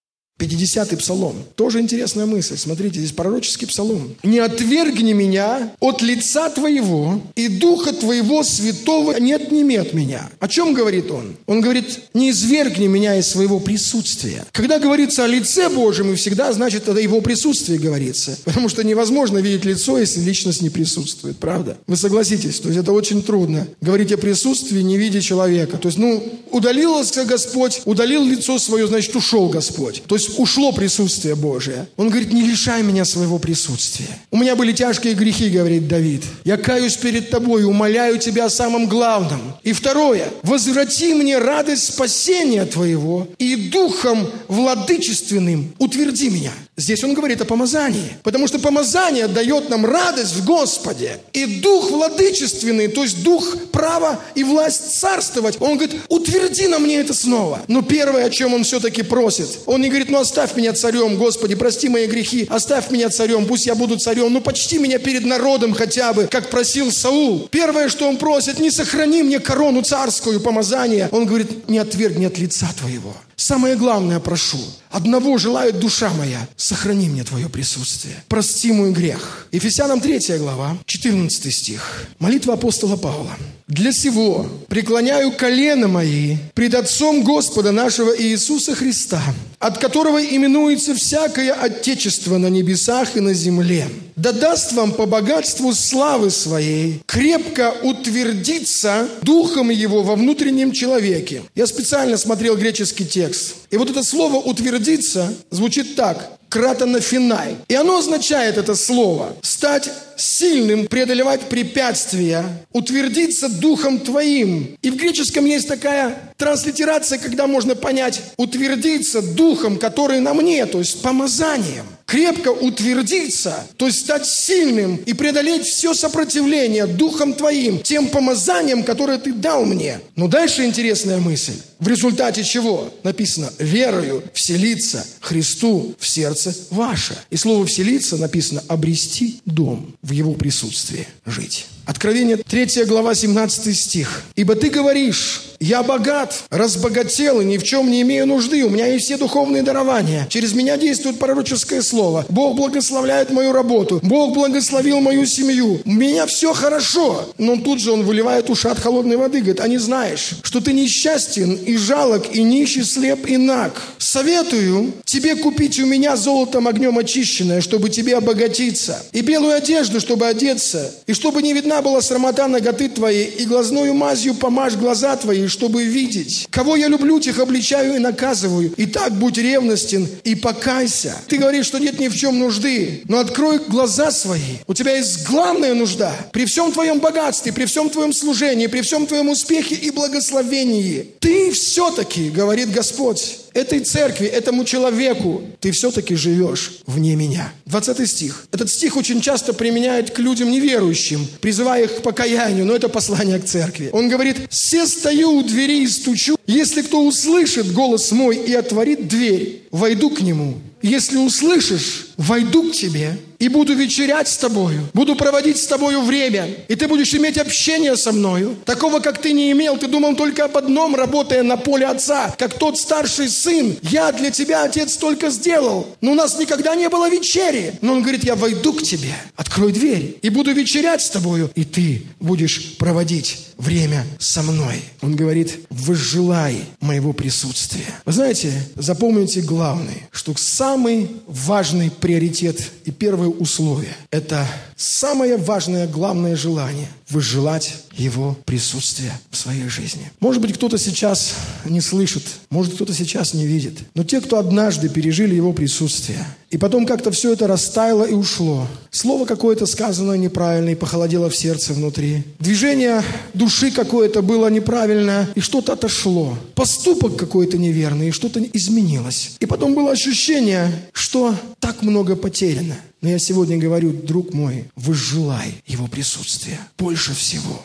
50-й псалом. Тоже интересная мысль. Смотрите, здесь пророческий псалом. «Не отвергни меня от лица Твоего, и Духа Твоего Святого не отними от меня». О чем говорит он? Он говорит: «Не извергни меня из своего присутствия». Когда говорится о лице Божьем, и всегда, значит, это Его присутствие говорится. Потому что невозможно видеть лицо, если личность не присутствует. Правда? Вы согласитесь? То есть это очень трудно. Говорить о присутствии, не видя человека. То есть, удалился Господь, удалил лицо свое, значит, ушел Господь. То есть ушло присутствие Божие. Он говорит: не лишай меня своего присутствия. У меня были тяжкие грехи, говорит Давид. Я каюсь перед тобой и умоляю тебя о самом главном. И второе: возврати мне радость спасения твоего и духом владычественным утверди меня. Здесь он говорит о помазании. Потому что помазание дает нам радость в Господе. И дух владычественный, то есть дух права и власть царствовать, он говорит: утверди на мне это снова. Но первое, о чем он все-таки просит, он не говорит: оставь меня царем, Господи, прости мои грехи, оставь меня царем, пусть я буду царем, почти меня перед народом хотя бы, как просил Саул. Первое, что он просит: не сохрани мне корону царскую, помазание. Он говорит: не отвергни от лица твоего. Самое главное прошу. Одного желает душа моя: сохрани мне твое присутствие. Прости мой грех. Ефесянам 3 глава, 14 стих. Молитва апостола Павла. «Для сего преклоняю колено мои пред Отцом Господа нашего Иисуса Христа, от которого именуется всякое отечество на небесах и на земле. Да даст вам по богатству славы своей крепко утвердиться Духом Его во внутреннем человеке». Я специально смотрел греческий текст. И вот это слово «утвердиться» звучит так: кратонофинай. И оно означает, это слово, стать сильным, преодолевать препятствия, утвердиться Духом Твоим. И в греческом есть такая транслитерация, когда можно понять: утвердиться Духом, который на мне, то есть помазанием. Крепко утвердиться, то есть стать сильным и преодолеть все сопротивление Духом Твоим, тем помазанием, которое Ты дал мне. Но дальше интересная мысль. В результате чего? Написано: верою вселиться Христу в сердце ваше. И слово «вселиться» написано: обрести дом в Его присутствии, жить. Откровение 3 глава, 17 стих. «Ибо ты говоришь: я богат, разбогател и ни в чем не имею нужды. У меня есть все духовные дарования. Через меня действует пророческое слово. Бог благословляет мою работу. Бог благословил мою семью. У меня все хорошо». Но тут же он выливает ушат холодной воды. Говорит: а не знаешь, что ты несчастен и жалок, и нищий, слеп и наг? Советую тебе купить у меня золотом огнем очищенное, чтобы тебе обогатиться, и белую одежду, чтобы одеться, и чтобы не видна была срамота наготы твоей, и глазною мазью помажь глаза твои, чтобы видеть. Кого я люблю, тех обличаю и наказываю. Итак, будь ревностен и покайся». Ты говоришь, что нет ни в чем нужды, но открой глаза свои. У тебя есть главная нужда. При всем твоем богатстве, при всем твоем служении, при всем твоем успехе и благословении, ты все-таки, говорит Господь, этой церкви, этому человеку, ты все-таки живешь вне меня. 20 стих. Этот стих очень часто применяют к людям неверующим, призывая их к покаянию, но это послание к церкви. Он говорит: «Се стою у двери и стучу. Если кто услышит голос мой и отворит дверь, войду к нему. Если услышишь, войду к тебе и буду вечерять с тобою, буду проводить с тобою время, и ты будешь иметь общение со мною, такого, как ты не имел. Ты думал только об одном, работая на поле отца, как тот старший сын. Я для тебя, отец, столько сделал, но у нас никогда не было вечери». Но он говорит: я войду к тебе, открой дверь, и буду вечерять с тобою, и ты будешь проводить время со мной. Он говорит: возжелай моего присутствия. Вы знаете, запомните главное, что самый важный приоритет и первое условие – это самое важное, главное желание – возжелать Его присутствия в своей жизни. Может быть, кто-то сейчас не слышит, может, кто-то сейчас не видит, но те, кто однажды пережили Его присутствие, и потом как-то все это растаяло и ушло, слово какое-то сказанное неправильно и похолодело в сердце внутри, движение души какое-то было неправильное, и что-то отошло, поступок какой-то неверный, и что-то изменилось. И потом было ощущение, что так много потеряно. Но я сегодня говорю: друг мой, возжелай Его присутствия больше всего, как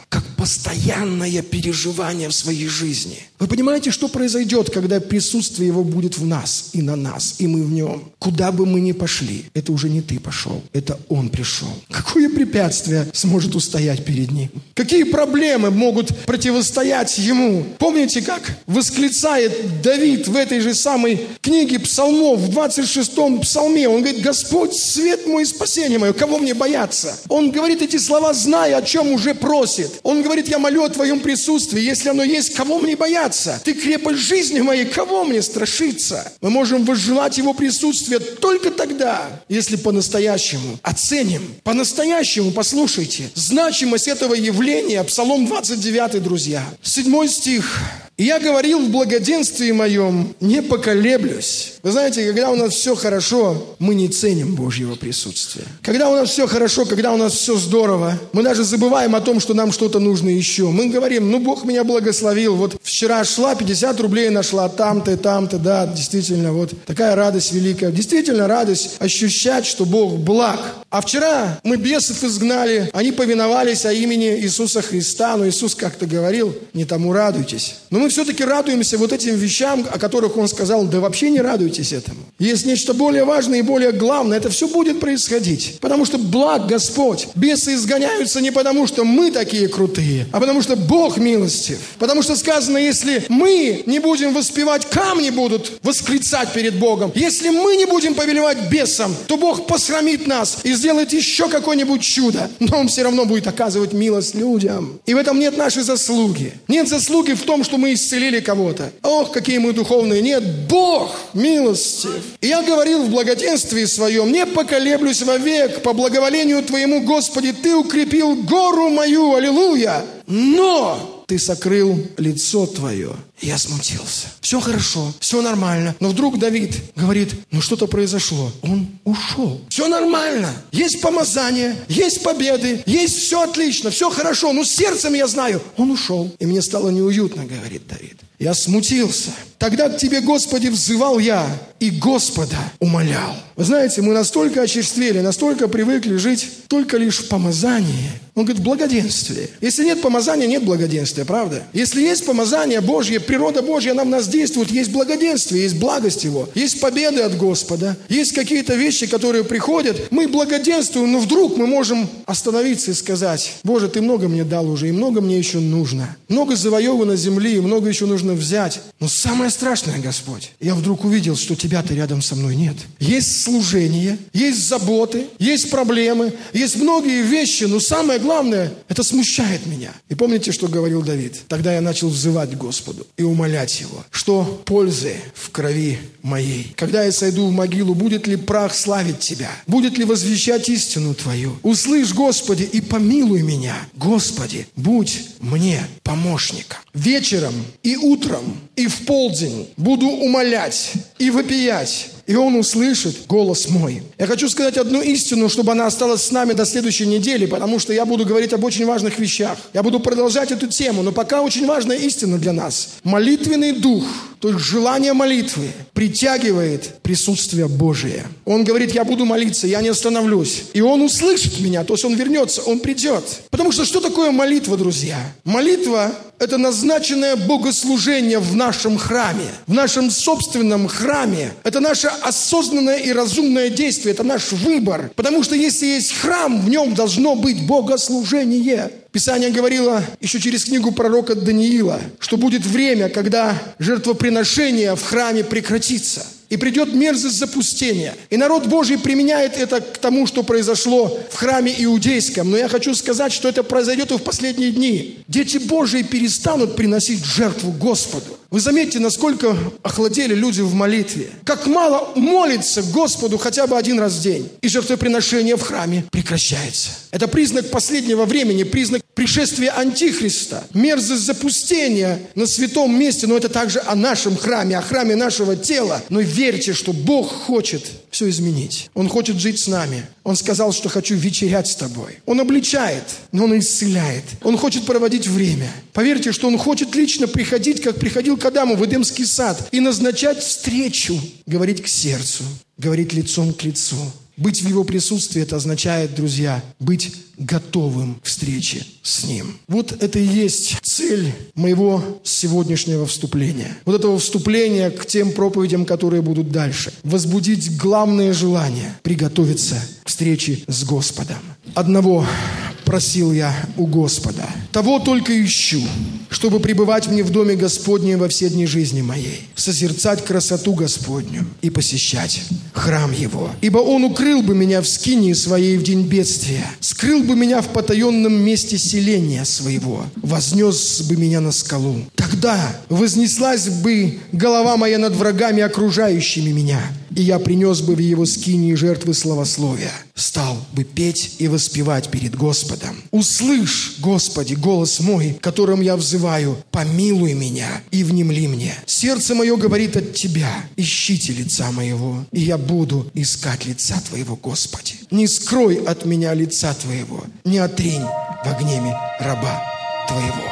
постоянное переживание в своей жизни. Вы понимаете, что произойдет, когда присутствие Его будет в нас и на нас, и мы в Нем? Куда бы мы ни пошли, это уже не ты пошел, это Он пришел. Какое препятствие сможет устоять перед Ним? Какие проблемы могут противостоять Ему? Помните, как восклицает Давид в этой же самой книге Псалмов, в 26-м Псалме? Он говорит: «Господь, свет мой и спасение мое, кого мне бояться?» Он говорит эти слова, зная, о чем уже просит. Он говорит: «Я молю о Твоем присутствии, если оно есть, кого мне бояться? Ты крепость жизни моей, кого мне страшиться?» Мы можем возжелать Его присутствия только тогда, если по-настоящему оценим, по-настоящему, послушайте, значимость этого явления. Псалом 29, друзья, 7 стих. «И я говорил в благоденствии моем, не поколеблюсь». Вы знаете, когда у нас все хорошо, мы не ценим Божьего присутствия. Когда у нас все хорошо, когда у нас все здорово, мы даже забываем о том, что нам что-то нужно еще. Мы говорим: Бог меня благословил. Вот вчера шла, 50 рублей нашла там-то, да, действительно, вот такая радость великая. Действительно радость ощущать, что Бог благ. А вчера мы бесов изгнали, они повиновались о имени Иисуса Христа, но Иисус как-то говорил: не тому радуйтесь. Но мы все-таки радуемся вот этим вещам, о которых Он сказал: да вообще не радуйтесь этому. Есть нечто более важное и более главное. Это все будет происходить. Потому что благ Господь. Бесы изгоняются не потому, что мы такие крутые, а потому что Бог милостив. Потому что сказано: если мы не будем воспевать, камни будут восклицать перед Богом. Если мы не будем повелевать бесам, то Бог посрамит нас и сделает еще какое-нибудь чудо. Но Он все равно будет оказывать милость людям. И в этом нет нашей заслуги. Нет заслуги в том, что мы исцелили кого-то. Ох, какие мы духовные. Нет, Бог милостив. И я говорил в благоденствии своем: не поколеблюсь вовек, по благоволению Твоему, Господи, Ты укрепил гору мою, аллилуйя. Но Ты сокрыл лицо Твое. Я смутился. Все хорошо, все нормально. Но вдруг Давид говорит: что-то произошло. Он ушел. Все нормально. Есть помазание, есть победы, есть все отлично, все хорошо. Но сердцем я знаю, он ушел. И мне стало неуютно, говорит Давид. Я смутился. Тогда к Тебе, Господи, взывал я, и Господа умолял. Вы знаете, мы настолько очерствели, настолько привыкли жить только лишь в помазании. Он говорит: в благоденствии. Если нет помазания, нет благоденствия, правда? Если есть помазание Божье, природа Божья на нас действует, есть благоденствие, есть благость Его, есть победы от Господа, есть какие-то вещи, которые приходят, мы благоденствуем, но вдруг мы можем остановиться и сказать: Боже, Ты много мне дал уже, и много мне еще нужно. Много завоевано земли, и много еще нужно взять. Но самое страшное, Господь, я вдруг увидел, что Тебя-то рядом со мной нет. Есть служение, есть заботы, есть проблемы, есть многие вещи, но самое главное, это смущает меня. И помните, что говорил Давид? Тогда я начал взывать к Господу и умолять Его, что пользы в крови моей. Когда я сойду в могилу, будет ли прах славить Тебя? Будет ли возвещать истину Твою? Услышь, Господи, и помилуй меня. Господи, будь мне помощником. Вечером и утром и в полдень буду умолять и вопиять, и Он услышит голос мой. Я хочу сказать одну истину, чтобы она осталась с нами до следующей недели, потому что я буду говорить об очень важных вещах. Я буду продолжать эту тему, но пока очень важная истина для нас. Молитвенный дух, то есть желание молитвы, притягивает присутствие Божие. Он говорит: я буду молиться, я не остановлюсь. И Он услышит меня, то есть Он вернется, Он придет. Потому что такое молитва, друзья? Молитва – это назначенное богослужение в нашем храме, в нашем собственном храме. Это наше осознанное и разумное действие, это наш выбор. Потому что если есть храм, в нем должно быть богослужение. Писание говорило еще через книгу пророка Даниила, что будет время, когда жертвоприношение в храме прекратится. И придет мерзость запустения. И народ Божий применяет это к тому, что произошло в храме иудейском. Но я хочу сказать, что это произойдет и в последние дни. Дети Божии перестанут приносить жертву Господу. Вы заметьте, насколько охладели люди в молитве. Как мало молится Господу хотя бы один раз в день. И жертвоприношение в храме прекращается. Это признак последнего времени, признак пришествия Антихриста. Мерзость запустения на святом месте, но это также о нашем храме, о храме нашего тела. Но верьте, что Бог хочет все изменить. Он хочет жить с нами. Он сказал, что хочу вечерять с тобой. Он обличает, но Он исцеляет. Он хочет проводить время. Поверьте, что Он хочет лично приходить, как приходил к Адаму в Эдемский сад, и назначать встречу, говорить к сердцу, говорить лицом к лицу. Быть в Его присутствии – это означает, друзья, быть готовым к встрече с Ним. Вот это и есть цель моего сегодняшнего вступления. Вот этого вступления к тем проповедям, которые будут дальше. Возбудить главное желание – приготовиться к встрече с Господом. Одного просил я у Господа, того только ищу, чтобы пребывать мне в доме Господнем во все дни жизни моей, созерцать красоту Господню и посещать храм Его. Ибо Он укрыл бы меня в скинии своей в день бедствия, скрыл бы меня в потаенном месте селения своего, вознес бы меня на скалу. Тогда вознеслась бы голова моя над врагами, окружающими меня, и я принес бы в Его скинии жертвы славословия, стал бы петь и воспевать перед Господом. Услышь, Господи, голос мой, которым я взываю, помилуй меня и внемли мне. Сердце мое говорит от Тебя, ищите лица моего, и я буду искать лица Твоего, Господи. Не скрой от меня лица Твоего, не отринь в гневе раба Твоего.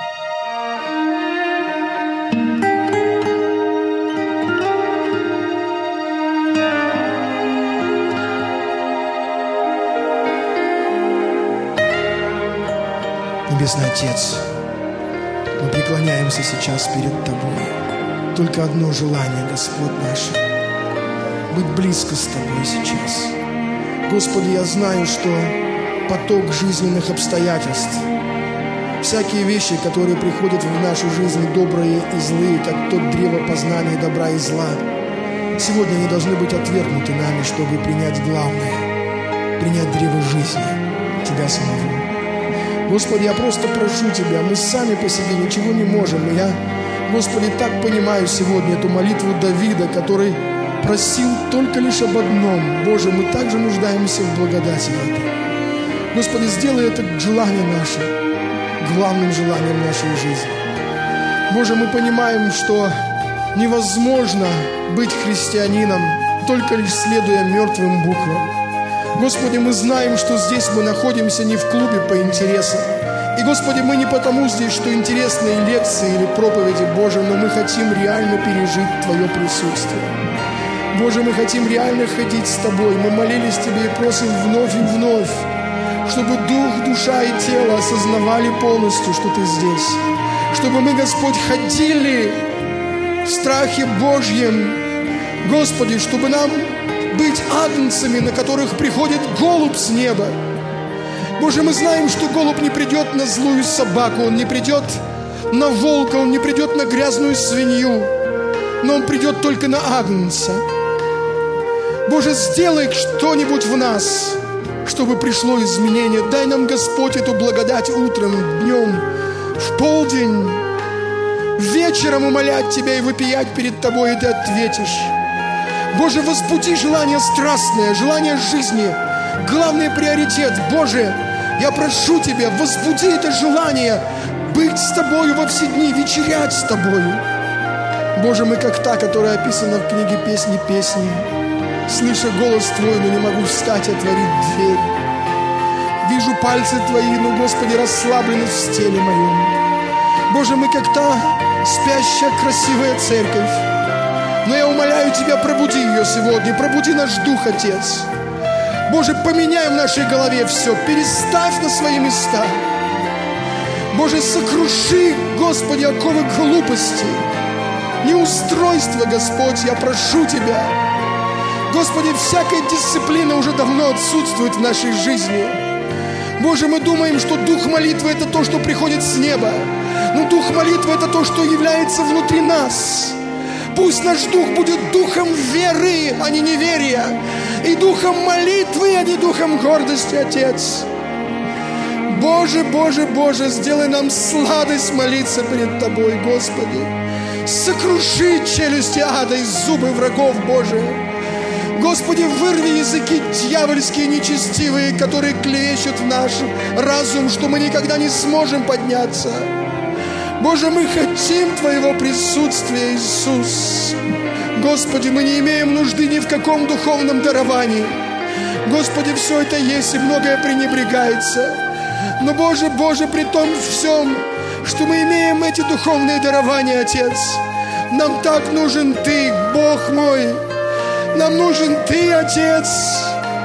Небесный Отец, мы преклоняемся сейчас перед Тобой. Только одно желание, Господь наш, быть близко с Тобой сейчас. Господи, я знаю, что поток жизненных обстоятельств, всякие вещи, которые приходят в нашу жизнь, добрые и злые, как тот древо познания добра и зла, сегодня они должны быть отвергнуты нами, чтобы принять главное, принять древо жизни, Тебя самого. Господи, я просто прошу Тебя, мы сами по себе ничего не можем. И я, Господи, так понимаю сегодня эту молитву Давида, который просил только лишь об одном. Боже, мы также нуждаемся в благодати этой. Господи, сделай это желание наше главным желанием нашей жизни. Боже, мы понимаем, что невозможно быть христианином, только лишь следуя мертвым буквам. Господи, мы знаем, что здесь мы находимся не в клубе по интересам. И, Господи, мы не потому здесь, что интересные лекции или проповеди, Боже, но мы хотим реально пережить Твое присутствие. Боже, мы хотим реально ходить с Тобой. Мы молились Тебе и просим вновь и вновь, чтобы дух, душа и тело осознавали полностью, что Ты здесь. Чтобы мы, Господь, ходили в страхе Божьем. Господи, чтобы нам быть агнцами, на которых приходит голубь с неба. Боже, мы знаем, что голубь не придет на злую собаку, он не придет на волка, он не придет на грязную свинью, но он придет только на агнца. Боже, сделай что-нибудь в нас, чтобы пришло изменение. Дай нам, Господь, эту благодать утром, днем, в полдень, вечером умолять Тебя и вопиять перед Тобой, и Ты ответишь. Боже, возбуди желание страстное, желание жизни, главный приоритет. Боже, я прошу Тебя, возбуди это желание быть с Тобою во все дни, вечерять с Тобою. Боже, мы как та, которая описана в книге «Песни песни». Слыша голос Твой, но не могу встать и отворить дверь. Вижу пальцы Твои, но, Господи, расслабленность в теле моем. Боже, мы как та спящая красивая церковь. Но я умоляю Тебя, пробуди ее сегодня, пробуди наш дух, Отец. Боже, поменяй в нашей голове все, переставь на свои места. Боже, сокруши, Господи, оковы глупости, неустройства, Господь, я прошу Тебя. Господи, всякая дисциплина уже давно отсутствует в нашей жизни. Боже, мы думаем, что дух молитвы – это то, что приходит с неба. Но дух молитвы – это то, что является внутри нас. Пусть наш дух будет духом веры, а не неверия, и духом молитвы, а не духом гордости, Отец. Боже, Боже, Боже, сделай нам сладость молиться перед Тобой, Господи. Сокруши челюсти ада и зубы врагов, Боже. Господи, вырви языки дьявольские, нечестивые, которые клевещут в наш разум, что мы никогда не сможем подняться. Боже, мы хотим Твоего присутствия, Иисус. Господи, мы не имеем нужды ни в каком духовном даровании. Господи, все это есть, и многое пренебрегается. Но, Боже, Боже, при том всем, что мы имеем эти духовные дарования, Отец, нам так нужен Ты, Бог мой. Нам нужен Ты, Отец.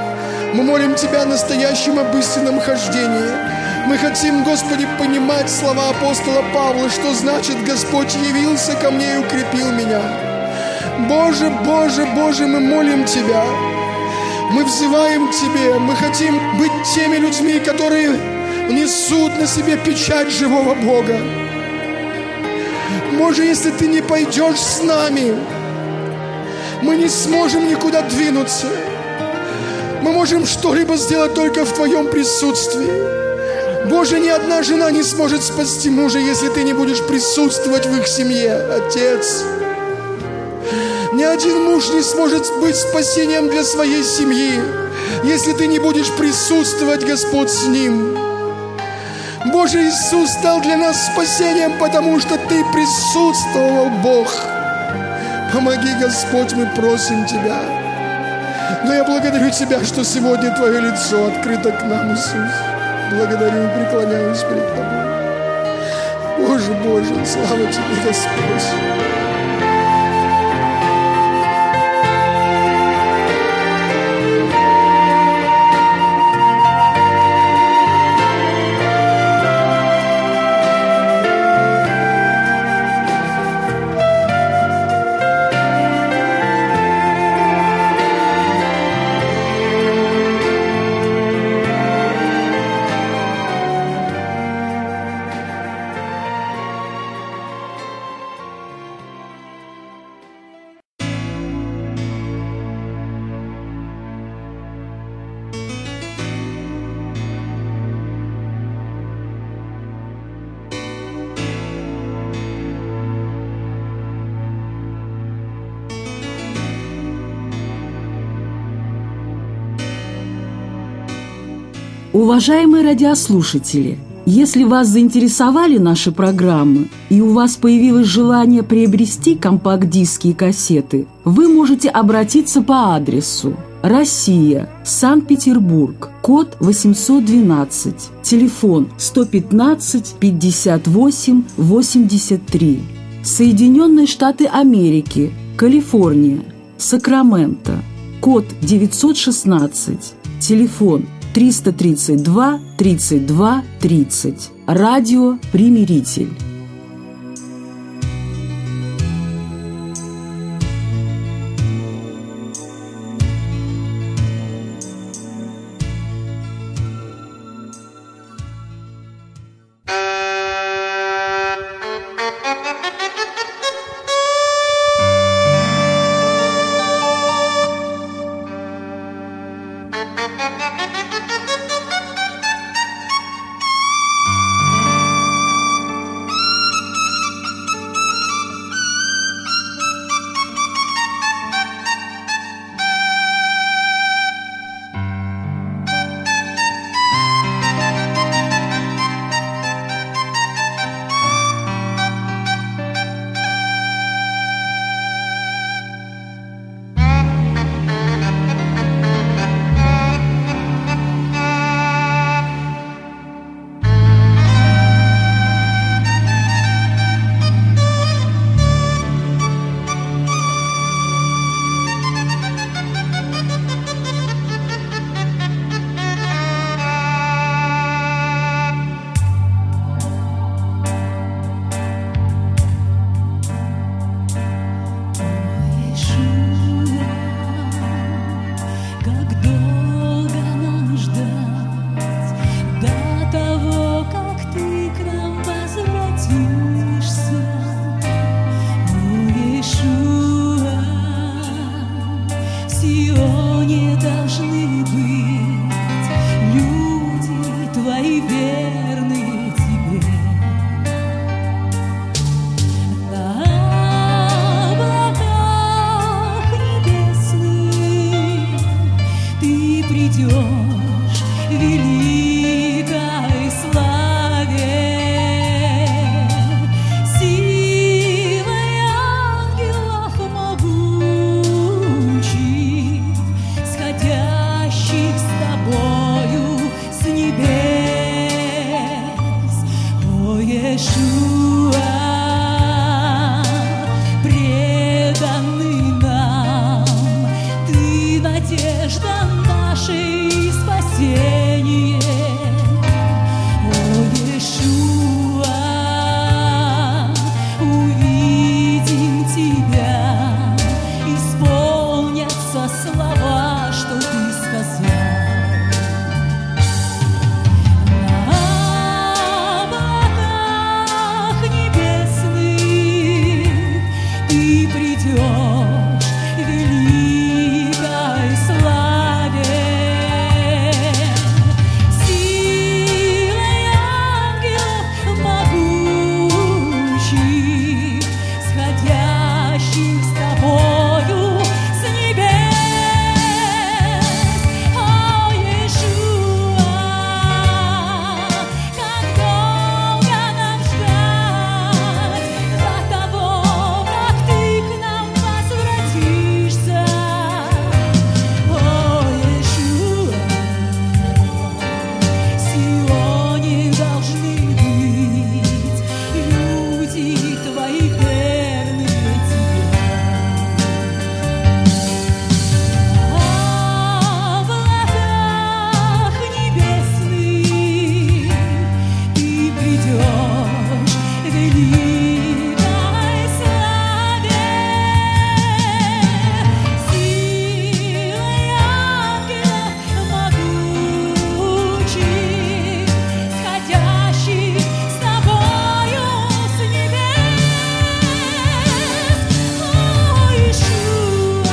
Мы молим Тебя о настоящем, об истинном хождении. Мы хотим, Господи, понимать слова апостола Павла, что значит: Господь явился ко мне и укрепил меня. Боже, Боже, Боже, мы молим Тебя. Мы взываем к Тебе. Мы хотим быть теми людьми, которые несут на себе печать живого Бога. Боже, если Ты не пойдешь с нами, мы не сможем никуда двинуться. Мы можем что-либо сделать только в Твоем присутствии. Боже, ни одна жена не сможет спасти мужа, если Ты не будешь присутствовать в их семье, Отец. Ни один муж не сможет быть спасением для своей семьи, если Ты не будешь присутствовать, Господь, с ним. Боже, Иисус стал для нас спасением, потому что Ты присутствовал, Бог. Помоги, Господь, мы просим Тебя. Но я благодарю Тебя, что сегодня Твое лицо открыто к нам, Иисус. Благодарю и преклоняюсь перед Тобой. Боже, Боже, слава Тебе, Господь. Уважаемые радиослушатели, если вас заинтересовали наши программы и у вас появилось желание приобрести компакт-диски и кассеты, вы можете обратиться по адресу: Россия, Санкт-Петербург, код 812, телефон 115 58 83, Соединенные Штаты Америки, Калифорния, Сакраменто, код 916, телефон 332 32 30. Радио «Примиритель». Преданный нам, ты надежда наша. наше спасение. О, Иешуа, увидим Тебя, исполнятся слова, что Ты сказал. На облаках небесных Ты придешь в великой славе. Силой ангелов могучих, сходящих с Тобою с небес. О, Иешуа, как долго нам ждать до того, как Ты к нам возвратишься. О, Иешуа, в Сионе должны быть люди Твои верные Тебе. В облаках небесных Ты придешь в великой славе. Силой ангелов могучих, сходящих с Тобою с небес. О, Иешуа.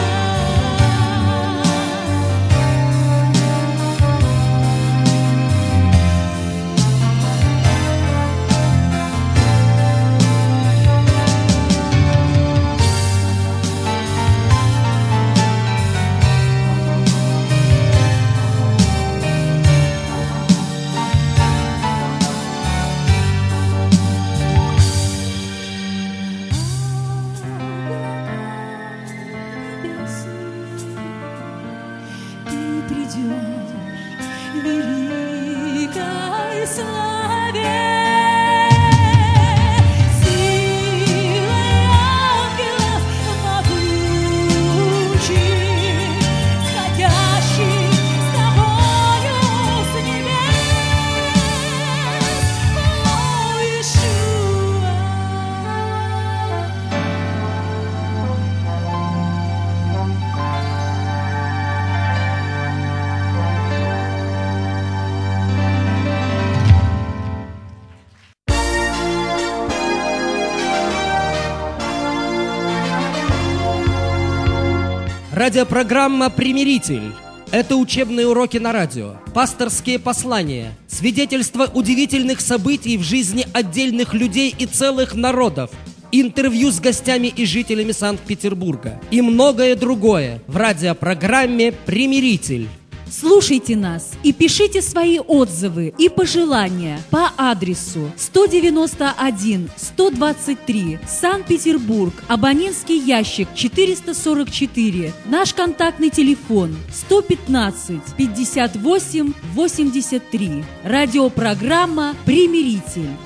Ты придешь в великой славе. Силой ангелов могучих, сходящих с Тобою с небес. О, Иешуа. Радиопрограмма «Примиритель». Это учебные уроки на радио, пасторские послания, свидетельства удивительных событий в жизни отдельных людей и целых народов, интервью с гостями и жителями Санкт-Петербурга и многое другое в радиопрограмме «Примиритель». Слушайте нас и пишите свои отзывы и пожелания по адресу 191-123, Санкт-Петербург, абонентский ящик 444, наш контактный телефон 115-58-83. Радиопрограмма «Примиритель».